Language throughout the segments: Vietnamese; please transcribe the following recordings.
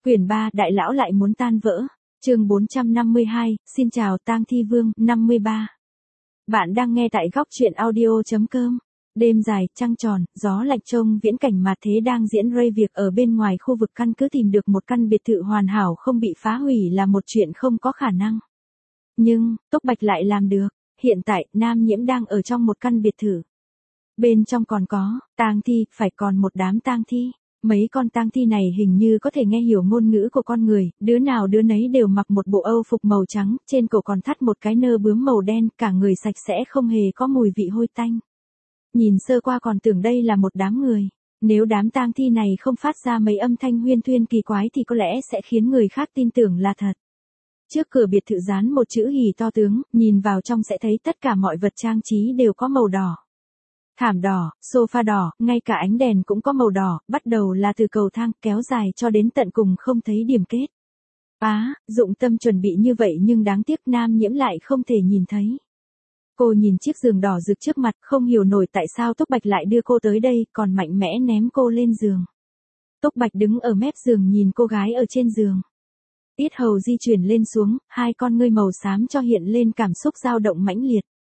Quyển 3, Đại lão lại muốn tan vỡ. Chương 452, xin chào tang thi vương, 53. Bạn đang nghe tại góc truyện audio.com. Đêm dài, trăng tròn, gió lạnh trông viễn cảnh mà thế đang diễn ray việc ở bên ngoài khu vực căn cứ tìm được một căn biệt thự hoàn hảo không bị phá hủy là một chuyện không có khả năng. Nhưng, Túc Bạch lại làm được. Hiện tại, Nam Nhiễm đang ở trong một căn biệt thự. Bên trong còn có, tang thi, phải còn một đám tang thi. Mấy con tang thi này hình như có thể nghe hiểu ngôn ngữ của con người, đứa nào đứa nấy đều mặc một bộ âu phục màu trắng, trên cổ còn thắt một cái nơ bướm màu đen, cả người sạch sẽ không hề có mùi vị hôi tanh. Nhìn sơ qua còn tưởng đây là một đám người. Nếu đám tang thi này không phát ra mấy âm thanh huyên thuyên kỳ quái thì có lẽ sẽ khiến người khác tin tưởng là thật. Trước cửa biệt thự dán một chữ hỉ to tướng, nhìn vào trong sẽ thấy tất cả mọi vật trang trí đều có màu đỏ. Thảm đỏ, sofa đỏ, ngay cả ánh đèn cũng có màu đỏ, bắt đầu là từ cầu thang kéo dài cho đến tận cùng không thấy điểm kết. Dụng tâm chuẩn bị như vậy nhưng đáng tiếc Nam Nhiễm lại không thể nhìn thấy. Cô nhìn chiếc giường đỏ rực trước mặt không hiểu nổi tại sao Túc Bạch lại đưa cô tới đây còn mạnh mẽ ném cô lên giường. Túc Bạch đứng ở mép giường nhìn cô gái ở trên giường. Yết hầu di chuyển lên xuống, hai con ngươi màu xám cho hiện lên cảm xúc dao động mãnh liệt.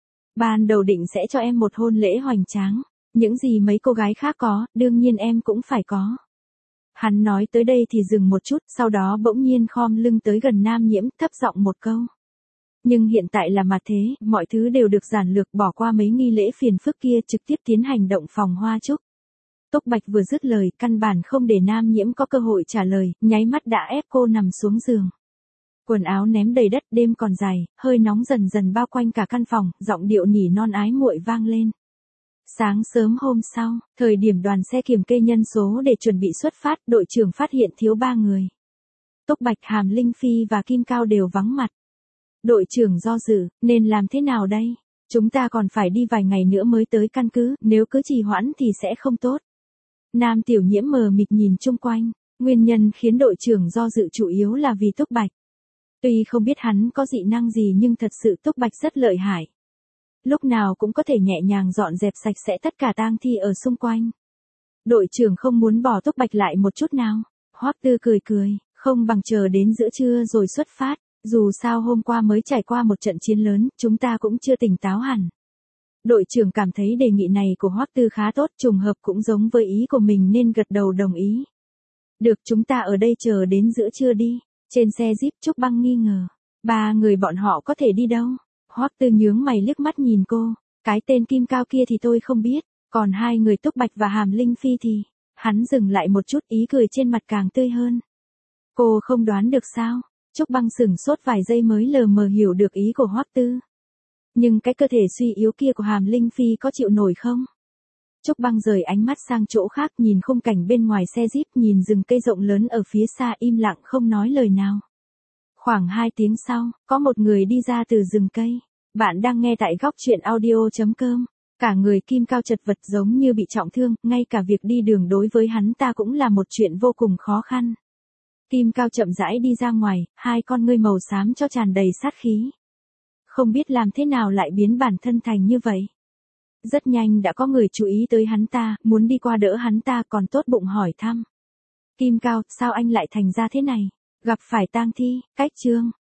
Ban đầu định sẽ cho em một hôn lễ hoành tráng. Những gì mấy cô gái khác có, đương nhiên em cũng phải có. Hắn nói tới đây thì dừng một chút, sau đó bỗng nhiên khom lưng tới gần Nam Nhiễm, thấp giọng một câu. Nhưng hiện tại là mặt thế, mọi thứ đều được giản lược bỏ qua mấy nghi lễ phiền phức kia trực tiếp tiến hành động phòng hoa chúc. Túc Bạch vừa dứt lời, căn bản không để Nam Nhiễm có cơ hội trả lời, nháy mắt đã ép cô nằm xuống giường. Quần áo ném đầy đất, đêm còn dài, hơi nóng dần dần bao quanh cả căn phòng, giọng điệu nỉ non ái muội vang lên. Sáng sớm hôm sau, thời điểm đoàn xe kiểm kê nhân số để chuẩn bị xuất phát, đội trưởng phát hiện thiếu 3 người. Túc Bạch, Hàm Linh Phi và Kim Cao đều vắng mặt. Đội trưởng do dự, nên làm thế nào đây? Chúng ta còn phải đi vài ngày nữa mới tới căn cứ, nếu cứ trì hoãn thì sẽ không tốt. Nam Tiểu Nhiễm mờ mịt nhìn chung quanh, nguyên nhân khiến đội trưởng do dự chủ yếu là vì Túc Bạch. Tuy không biết hắn có dị năng gì nhưng thật sự Túc Bạch rất lợi hại. Lúc nào cũng có thể nhẹ nhàng dọn dẹp sạch sẽ tất cả tang thi ở xung quanh. Đội trưởng không muốn bỏ Túc Bạch lại một chút nào. Hoắc Tư cười cười, không bằng chờ đến giữa trưa rồi xuất phát. Dù sao hôm qua mới trải qua một trận chiến lớn, chúng ta cũng chưa tỉnh táo hẳn. Đội trưởng cảm thấy đề nghị này của Hoắc Tư khá tốt, trùng hợp cũng giống với ý của mình nên gật đầu đồng ý. Được, chúng ta ở đây chờ đến giữa trưa đi. Trên xe Jeep Trúc Băng nghi ngờ. 3 người bọn họ có thể đi đâu? Hoắc Tư nhướng mày liếc mắt nhìn cô. Cái tên Kim Cao kia thì tôi không biết. Còn 2 người Túc Bạch và Hàm Linh Phi thì... Hắn dừng lại một chút, ý cười trên mặt càng tươi hơn. Cô không đoán được sao? Trúc Băng sửng sốt vài giây mới lờ mờ hiểu được ý của Hoắc Tư. Nhưng cái cơ thể suy yếu kia của Hàm Linh Phi có chịu nổi không? Trúc Băng rời ánh mắt sang chỗ khác nhìn khung cảnh bên ngoài xe Jeep, nhìn rừng cây rộng lớn ở phía xa im lặng không nói lời nào. Khoảng 2 tiếng sau, có một người đi ra từ rừng cây. Bạn đang nghe tại góc truyện audio.com. Cả người Kim Cao chật vật giống như bị trọng thương, ngay cả việc đi đường đối với hắn ta cũng là một chuyện vô cùng khó khăn. Kim Cao chậm rãi đi ra ngoài, hai con ngươi màu xám cho tràn đầy sát khí. Không biết làm thế nào lại biến bản thân thành như vậy. Rất nhanh đã có người chú ý tới hắn ta, muốn đi qua đỡ hắn ta còn tốt bụng hỏi thăm. Kim Cao, sao anh lại thành ra thế này? Gặp phải tang thi, cách chương.